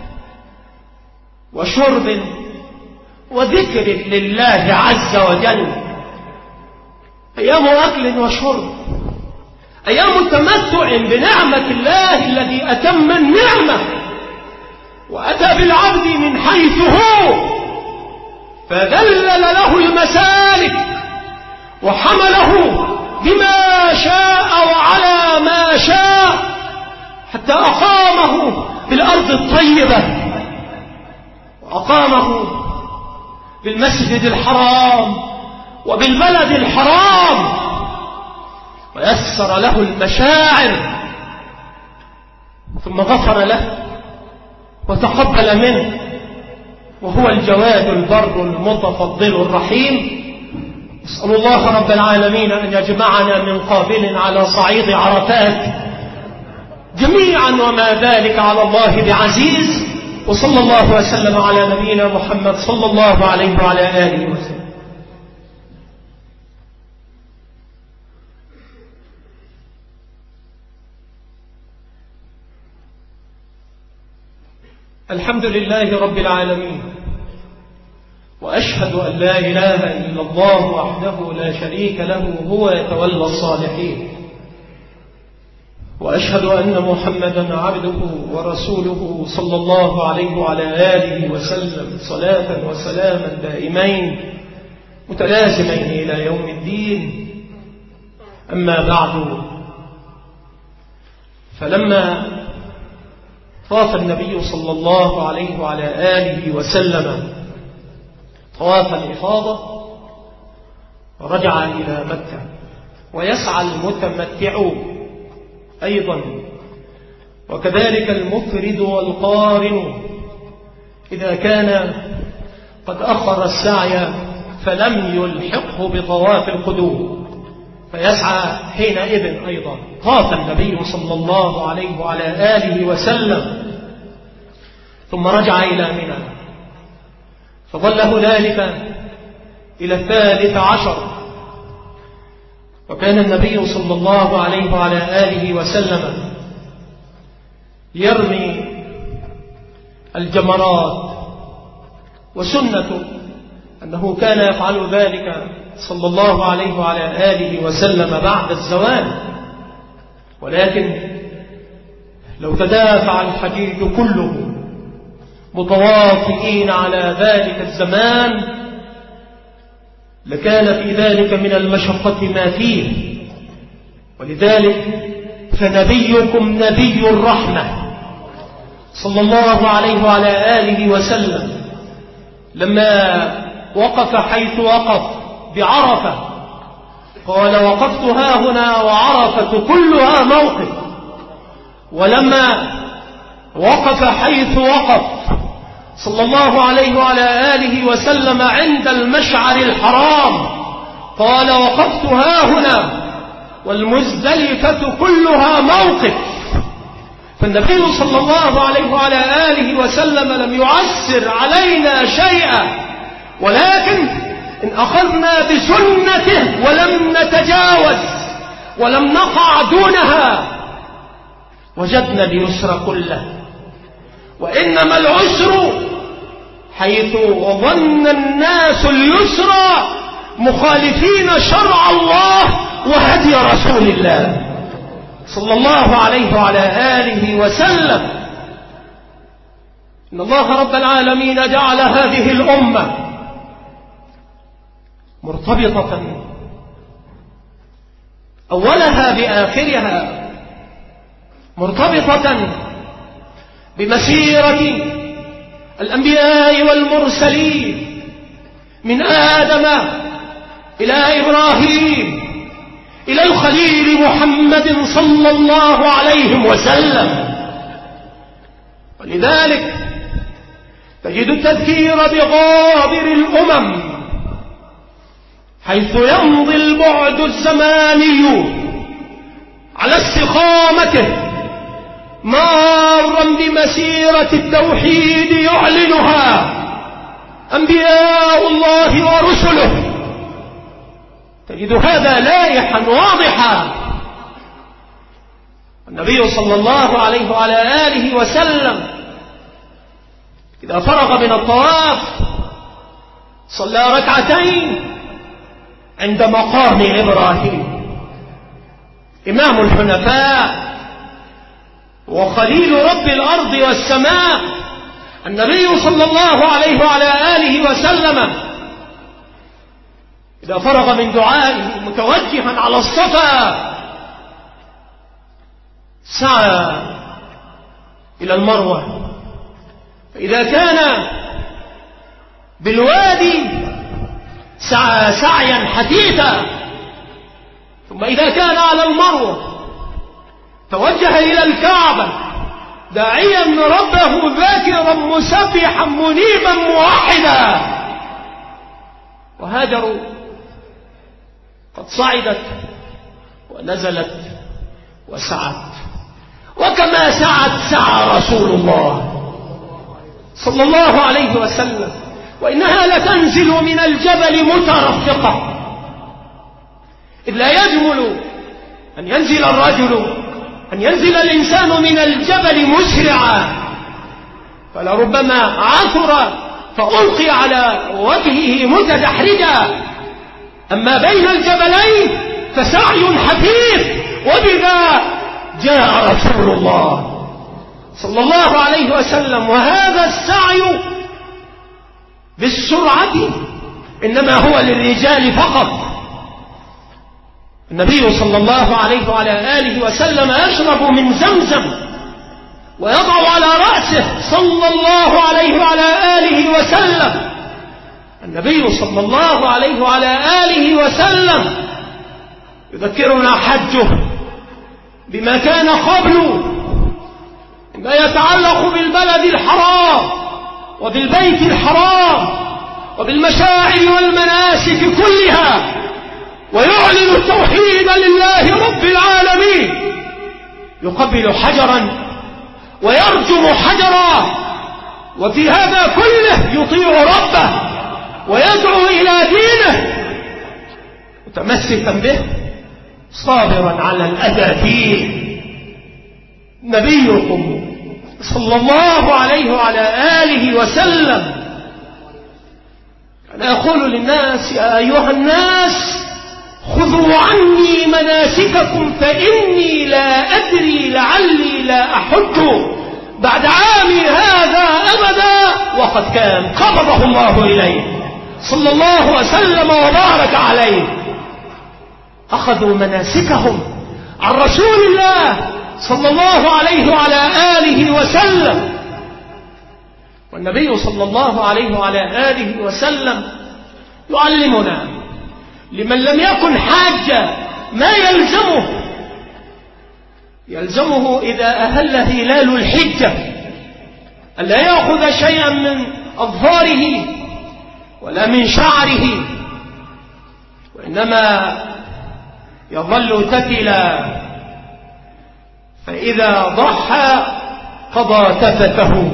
وشرب وذكر لله عز وجل، أيام أكل وشرب، أيام تمتع بنعمة الله الذي أتم النعمة وأتى بالعبد من حيث هو، فذلل له المسالك وحمله بما شاء وعلى ما شاء حتى أقامه بالأرض الطيبة، وأقامه بالمسجد الحرام وبالبلد الحرام، ويسر له المشاعر، ثم غفر له وتقبل منه، وهو الجواد البر المتفضل الرحيم. أسأل الله رب العالمين أن يجمعنا من قابل على صعيد عرفات جميعا، وما ذلك على الله بعزيز. وصلى الله وسلم على نبينا محمد صلى الله عليه وعلى آله وسلم. الحمد لله رب العالمين، وأشهد أن لا إله إلا الله وحده لا شريك له هو يتولى الصالحين، وأشهد أن محمدا عبده ورسوله صلى الله عليه وعلى آله وسلم صلاة وسلاما دائمين متلازمين إلى يوم الدين. أما بعد، فلما طاف النبي صلى الله عليه وعلى آله وسلم طواف الإفاضة ورجع إلى مكة، ويسعى المتمتع أيضا، وكذلك المفرد والقارن إذا كان قد أخر السعي فلم يلحقه بطواف القدوم فيسعى حينئذ أيضا. طاف النبي صلى الله عليه وعلى آله وسلم ثم رجع إلى منى، فظل هنالك إلى الثالث عشر، وكان النبي صلى الله عليه وعلى آله وسلم يرمي الجمرات، وسنة أنه كان يفعل ذلك صلى الله عليه وعلى آله وسلم بعد الزوال. ولكن لو تدافع الحجيج كله متواطئين على ذلك الزمان لكان في ذلك من المشقة ما فيه. ولذلك فنبيكم نبي الرحمة صلى الله عليه وعلى آله وسلم لما وقف حيث وقف بعرفة قال: وقفت ها هنا وعرفة كلها موقف. ولما وقف حيث وقف صلى الله عليه وعلى آله وسلم عند المشعر الحرام قال: وقفت ها هنا والمزدلفة كلها موقف. فالنبي صلى الله عليه وعلى آله وسلم لم يعسر علينا شيئا، ولكن إن أخذنا بسنته ولم نتجاوز ولم نقع دونها وجدنا اليسر كله. وإنما العسر حيث ظن الناس اليسر مخالفين شرع الله وهدي رسول الله صلى الله عليه وعلى آله وسلم. إن الله رب العالمين جعل هذه الأمة مرتبطة أولها بآخرها، مرتبطة بمسيرة الأنبياء والمرسلين من آدم إلى إبراهيم إلى الخليل محمد صلى الله عليه وسلم. ولذلك تجد التذكير بغابر الأمم حيث يمضي البعد الزماني على استقامته مارا بمسيرة التوحيد يعلنها أنبياء الله ورسله. تجد هذا لائحا واضحا. النبي صلى الله عليه وعلى آله وسلم إذا فرغ من الطواف صلى ركعتين عند مقام إبراهيم إمام الحنفاء وخليل رب الأرض والسماء. النبي صلى الله عليه وعلى آله وسلم إذا فرغ من دعائه متوجها على الصفا سعى إلى المروة، فإذا كان بالوادي سعى سعيا حثيثا، ثم إذا كان على المروة توجه إلى الكعبة داعيا ربه ذاكرا مسبحا منيبا موحدا. وهاجروا قد صعدت ونزلت وسعت، وكما سعت سعى رسول الله صلى الله عليه وسلم، وإنها لتنزل من الجبل مترفقة، إذ لا يجمل أن ينزل الرجل أن ينزل الإنسان من الجبل مسرعا، فلربما عثر فألقي على وجهه متدحرجا. أما بين الجبلين فسعي حثيث، وبذا جاء رسول الله صلى الله عليه وسلم. وهذا السعي بالسرعة إنما هو للرجال فقط. النبي صلى الله عليه وعلى آله وسلم يشرب من زمزم ويضع على رأسه صلى الله عليه وعلى آله وسلم. النبي صلى الله عليه وعلى آله وسلم يذكرنا حجه بما كان قبله ما يتعلق بالبلد الحرام وبالبيت الحرام وبالمشاعر والمناسك كلها، ويعلن التوحيد لله رب العالمين. يقبل حجرا ويرجم حجرا، وفي هذا كله يطيع ربه ويدعو إلى دينه متمسكا به صابرا على الأذى فيه. نبيكم صلى الله عليه وعلى آله وسلم كان يقول للناس: يا أيها الناس خذوا عني مناسككم فإني لا أدري لعلي لا أحج بعد عامي هذا أبدا وقد كان. قبضه الله إليه صلى الله وسلم وبارك عليه. أخذوا مناسكهم عن رسول الله صلى الله عليه وعلى آله وسلم. والنبي صلى الله عليه وعلى آله وسلم يعلمنا لمن لم يكن حاجا ما يلزمه يلزمه إذا أهل هلال الحجة ألا يأخذ شيئا من أظفاره ولا من شعره، وإنما يظل تتلا، فإذا ضحى قضى تفته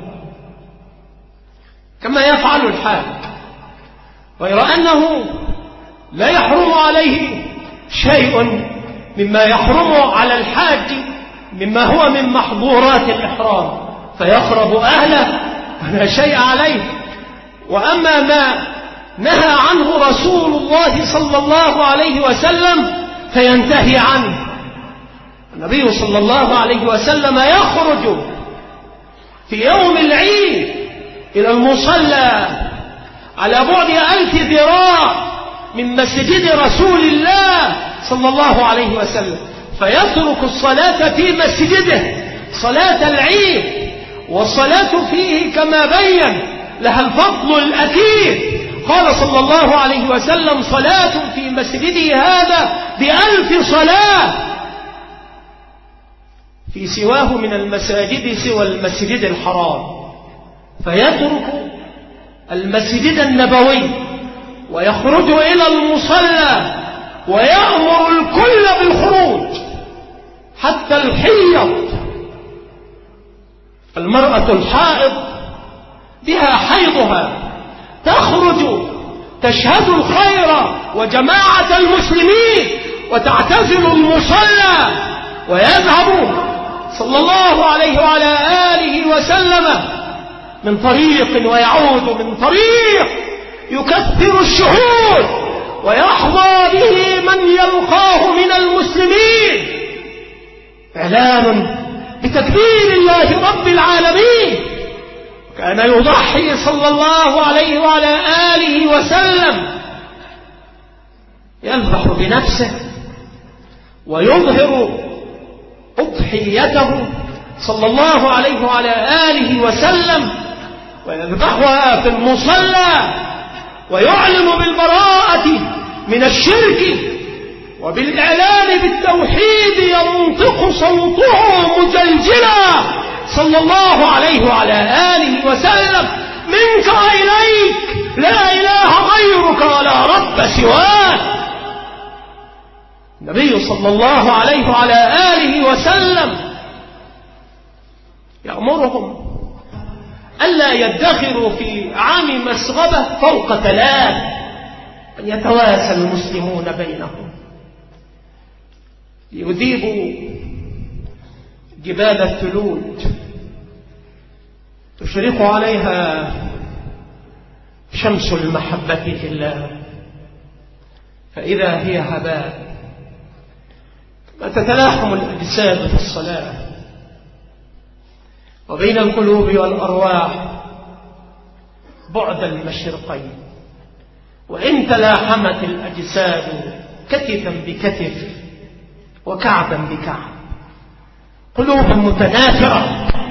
كما يفعل الحاج، غير أنه لا يحرم عليه شيء مما يحرم على الحاج مما هو من محظورات الإحرام، فيقرب أهله ولا شيء عليه. وأما ما نهى عنه رسول الله صلى الله عليه وسلم فينتهي عنه. النبي صلى الله عليه وسلم يخرج في يوم العيد إلى المصلى على بعد ألف ذراع من مسجد رسول الله صلى الله عليه وسلم، فيترك الصلاة في مسجده صلاة العيد، والصلاة فيه كما بين لها الفضل الأكيد. قال صلى الله عليه وسلم: صلاة في مسجده هذا بألف صلاة في سواه من المساجد سوى المسجد الحرام. فيترك المسجد النبوي ويخرج إلى المصلى ويأمر الكل بالخروج حتى الحيض. المرأة الحائض بها حيضها تخرج تشهد الخير وجماعة المسلمين وتعتزل المصلى، ويذهب صلى الله عليه وعلى آله وسلم من طريق ويعود من طريق، يكثر الشهود ويحظى به من يلقاه من المسلمين، إعلان بتكبير الله رب العالمين. كان يضحي صلى الله عليه وعلى آله وسلم، يذبح بنفسه ويظهر أضحيته صلى الله عليه وعلى آله وسلم، ويذبحها في المصلى ويعلم بالبراءة من الشرك وبالإعلان بالتوحيد، ينطق صوته مجلجلا صلى الله عليه وعلى آله وسلم: منك إليك لا إله غيرك ولا رب سواك. النبي صلى الله عليه وعلى آله وسلم يأمرهم ألا يدخروا في عام مسغبة فوق ثلاث، أن يتواسى المسلمون بينهم، يذيبوا جبال الثلوج تشرق عليها شمس المحبة في الله، فإذا هي هباء. تتلاحم الأجساد في الصلاة، وبين القلوب والأرواح بعد المشرقين، وإن تلاحمت الأجساد كتفا بكتف وكعبا بكعب، قلوب متنافرة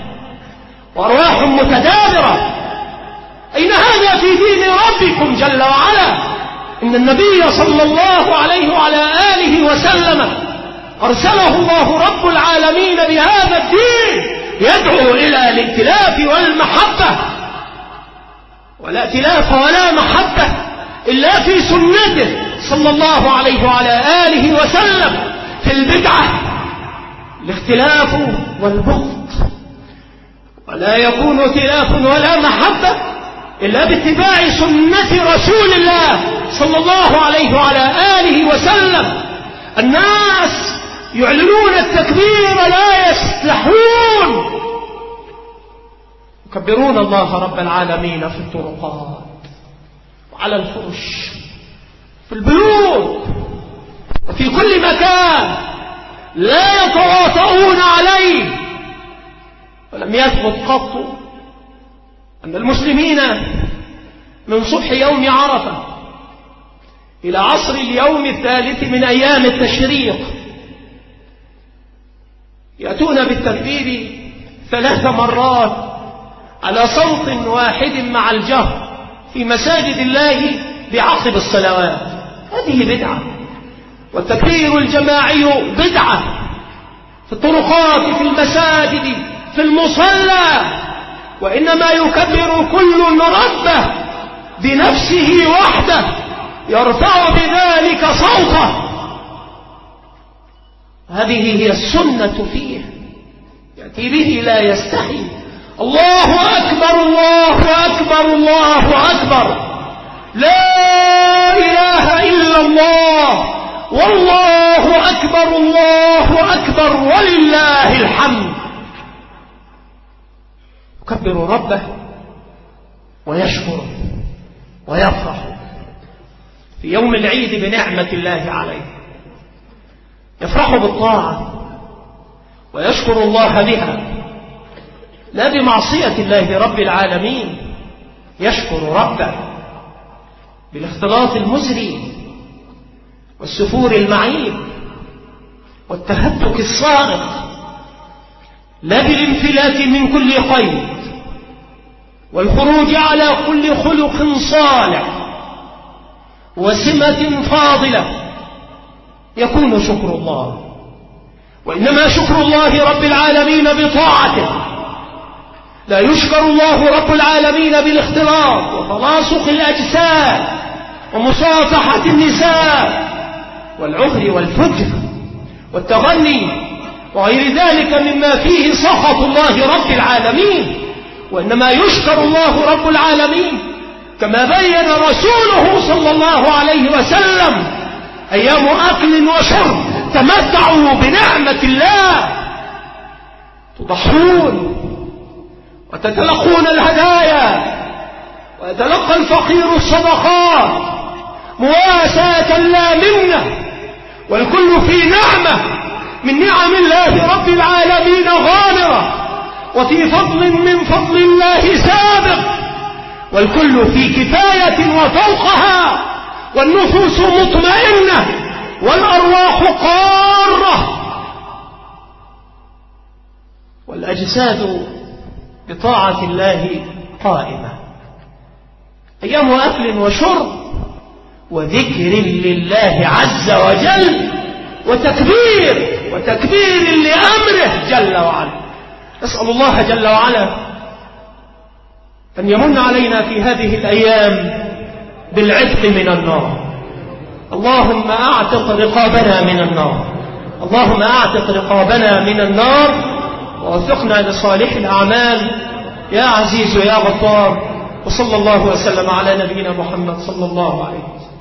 وأرواح متدابرة. أين هذا في دين ربكم جل وعلا؟ إن النبي صلى الله عليه وعلى آله وسلم أرسله الله رب العالمين بهذا الدين يدعو إلى الائتلاف والمحبة، ولا ائتلاف ولا محبة إلا في سنته صلى الله عليه وعلى آله وسلم. في البدعة الاختلاف والبغض، ولا يكون ائتلاف ولا محبة إلا باتباع سنة رسول الله صلى الله عليه وعلى آله وسلم. الناس يعلنون التكبير لا يستحون، يكبرون الله رب العالمين في الطرقات وعلى الفرش في البيوت وفي كل مكان، لا يتواطؤون عليه. ولم يثبت قط أن المسلمين من صبح يوم عرفة إلى عصر اليوم الثالث من أيام التشريق يأتون بالتكبير ثلاث مرات على صوت واحد مع الجهر في مساجد الله بعقب الصلوات. هذه بدعة. والتكبير الجماعي بدعة في الطرقات، في المساجد، في المصلى. وإنما يكبر كل ربه بنفسه وحده يرفع بذلك صوته. هذه هي السنة فيه، يأتي به لا يستحي. الله أكبر الله أكبر الله أكبر، لا إله إلا الله، والله أكبر الله أكبر ولله الحمد. يكبر ربه ويشكره ويفرح في يوم العيد بنعمة الله عليه، يفرح بالطاعة ويشكر الله بها، لا بمعصية الله رب العالمين. يشكر ربه بالاختلاط المزري والسفور المعيب والتهتك الصارخ، لا بالانفلات من كل قيد والخروج على كل خلق صالح وسمة فاضلة يكون شكر الله. وإنما شكر الله رب العالمين بطاعته، لا يشكر الله رب العالمين بالاختلاط وتلاصق الأجساد ومصافحة النساء والعهر والفجر والتغني وغير ذلك مما فيه سخط الله رب العالمين. وإنما يشكر الله رب العالمين كما بين رسوله صلى الله عليه وسلم: أيام أكل وشرب تمتعوا بنعمة الله، تضحون وتتلقون الهدايا ويتلقى الفقير الصدقات مواساة لا منة، والكل في نعمة من نعم الله رب العالمين غامرة، وفي فضل من فضل الله سابق، والكل في كفاية وفوقها، والنفوس مطمئنة والأرواح قارة، والأجساد بطاعة الله قائمة. أيام أكل وشرب وذكر لله عز وجل وتكبير وتكبير لأمره جل وعلا. نسأل الله جل وعلا أن يمن علينا في هذه الأيام بالعتق من النار. اللهم أعتق رقابنا من النار، اللهم أعتق رقابنا من النار، ووفقنا لصالح الأعمال يا عزيز يا غفار. وصلى الله وسلم على نبينا محمد صلى الله عليه وسلم.